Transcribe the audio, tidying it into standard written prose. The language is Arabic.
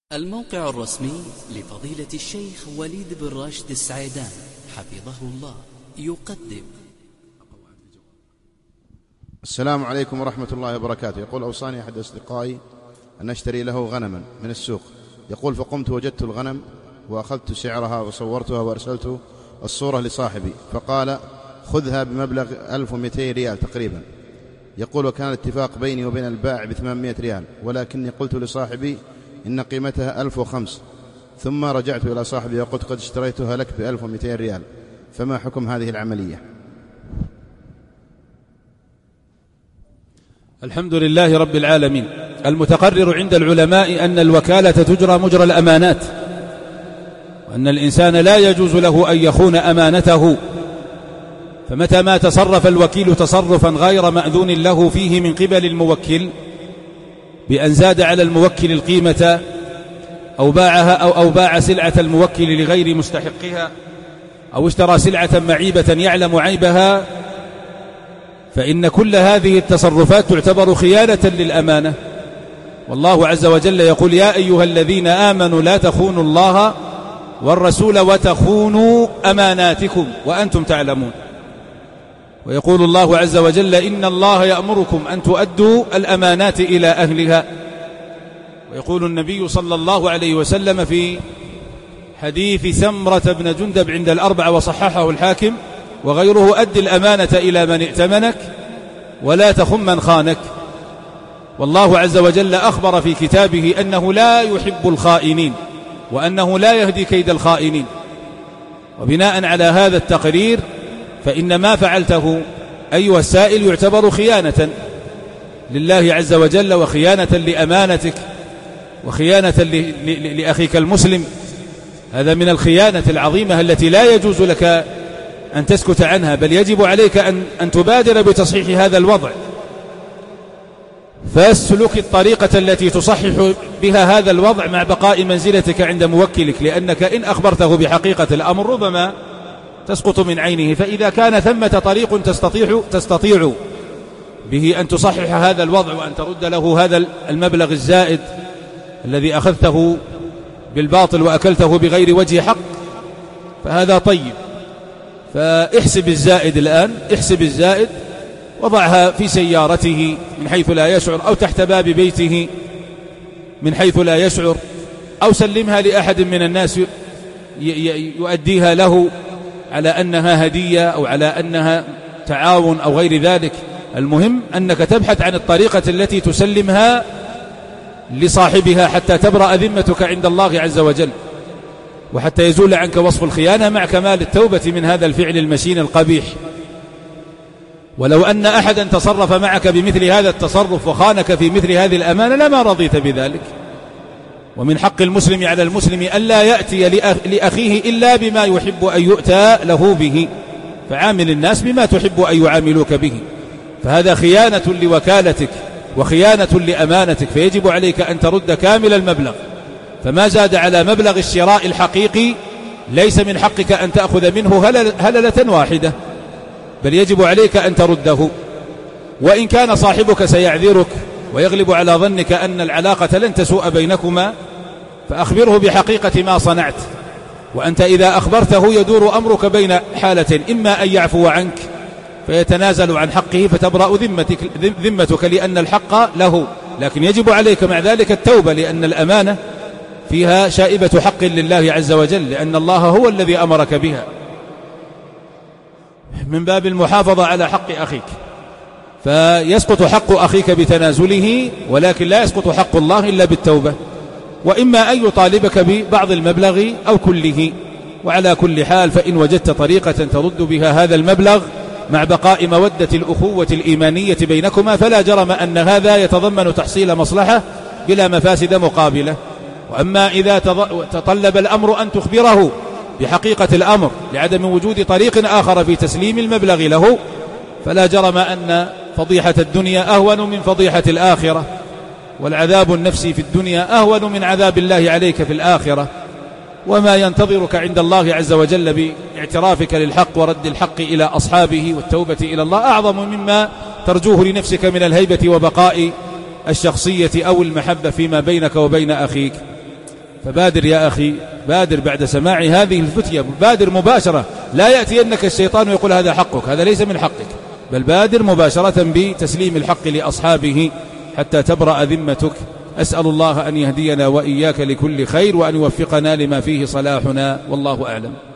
الموقع الرسمي لفضيلة الشيخ وليد بن راشد السعيدان حفظه الله يقدم. السلام عليكم ورحمة الله وبركاته. يقول: أوصاني أحد أصدقائي أن أشتري له غنما من السوق. يقول: فقمت وجدت الغنم وأخذت سعرها وصورتها وأرسلت الصورة لصاحبي، فقال: خذها بمبلغ 1200 ريال تقريبا. يقول: وكان الاتفاق بيني وبين البائع ب800 ريال، ولكني قلت لصاحبي إن قيمتها 1005، ثم رجعت إلى صاحبي وقلت قد اشتريتها لك ب1200 ريال، فما حكم هذه العملية؟ الحمد لله رب العالمين. المتقرر عند العلماء أن الوكالة تجرى مجرى الأمانات، وأن الإنسان لا يجوز له أن يخون أمانته، فمتى ما تصرف الوكيل تصرفا غير مأذون له فيه من قبل الموكل بأن زاد على الموكل القيمة أو باعها أو باع سلعة الموكل لغير مستحقها، أو اشترى سلعة معيبة يعلم عيبها، فإن كل هذه التصرفات تعتبر خيانة للأمانة. والله عز وجل يقول: يا أيها الذين آمنوا لا تخونوا الله والرسول وتخونوا أماناتكم وأنتم تعلمون. ويقول الله عز وجل: إن الله يأمركم أن تؤدوا الأمانات إلى أهلها. ويقول النبي صلى الله عليه وسلم في حديث سمرة بن جندب عند الأربعة وصححه الحاكم وغيره: أد الأمانة إلى من ائتمنك ولا تخن من خانك. والله عز وجل أخبر في كتابه أنه لا يحب الخائنين، وأنه لا يهدي كيد الخائنين. وبناء على هذا التقرير فإن ما فعلته أيها السائل يعتبر خيانة لله عز وجل، وخيانة لأمانتك، وخيانة لأخيك المسلم. هذا من الخيانة العظيمة التي لا يجوز لك أن تسكت عنها، بل يجب عليك أن تبادر بتصحيح هذا الوضع، فاسلك الطريقة التي تصحح بها هذا الوضع مع بقاء منزلتك عند موكلك، لأنك إن أخبرته بحقيقة الأمر ربما تسقط من عينه. فإذا كان ثمة طريق تستطيع به أن تصحح هذا الوضع وأن ترد له هذا المبلغ الزائد الذي أخذته بالباطل وأكلته بغير وجه حق، فهذا طيب. فاحسب الزائد الآن، احسب الزائد، وضعها في سيارته من حيث لا يشعر، أو تحت باب بيته من حيث لا يشعر، أو سلمها لأحد من الناس يؤديها له على أنها هدية أو على أنها تعاون أو غير ذلك. المهم أنك تبحث عن الطريقة التي تسلمها لصاحبها حتى تبرأ ذمتك عند الله عز وجل، وحتى يزول عنك وصف الخيانة مع كمال التوبة من هذا الفعل المشين القبيح. ولو أن أحدا تصرف معك بمثل هذا التصرف وخانك في مثل هذه الأمانة لما رضيت بذلك. ومن حق المسلم على المسلم ألا يأتي لأخيه إلا بما يحب أن يؤتى له به، فعامل الناس بما تحب أن يعاملوك به. فهذا خيانة لوكالتك وخيانة لأمانتك، فيجب عليك أن ترد كامل المبلغ، فما زاد على مبلغ الشراء الحقيقي ليس من حقك أن تأخذ منه هللة واحدة، بل يجب عليك أن ترده. وإن كان صاحبك سيعذرك ويغلب على ظنك أن العلاقة لن تسوء بينكما، فأخبره بحقيقة ما صنعت، وأنت إذا أخبرته يدور أمرك بين حالة: إما أن يعفو عنك فيتنازل عن حقه فتبرأ ذمتك لأن الحق له، لكن يجب عليك مع ذلك التوبة، لأن الأمانة فيها شائبة حق لله عز وجل، لأن الله هو الذي أمرك بها، من باب المحافظة على حق أخيك. فيسقط حق أخيك بتنازله، ولكن لا يسقط حق الله إلا بالتوبة، وإما أن يطالبك ببعض المبلغ أو كله. وعلى كل حال فإن وجدت طريقة ترد بها هذا المبلغ مع بقاء مودة الأخوة الإيمانية بينكما، فلا جرم أن هذا يتضمن تحصيل مصلحة بلا مفاسد مقابلة. وأما إذا تطلب الأمر أن تخبره بحقيقة الأمر لعدم وجود طريق آخر في تسليم المبلغ له، فلا جرم أن فضيحة الدنيا أهون من فضيحة الآخرة، والعذاب النفسي في الدنيا أهون من عذاب الله عليك في الآخرة. وما ينتظرك عند الله عز وجل باعترافك للحق ورد الحق إلى أصحابه والتوبة إلى الله أعظم مما ترجوه لنفسك من الهيبة وبقاء الشخصية أو المحبة فيما بينك وبين أخيك. فبادر يا أخي، بادر بعد سماع هذه الفتية، بادر مباشرة، لا يأتينك الشيطان ويقول هذا حقك، هذا ليس من حقك، بل بادر مباشرة بتسليم الحق لأصحابه حتى تبرأ ذمتك. أسأل الله أن يهدينا وإياك لكل خير، وأن يوفقنا لما فيه صلاحنا، والله أعلم.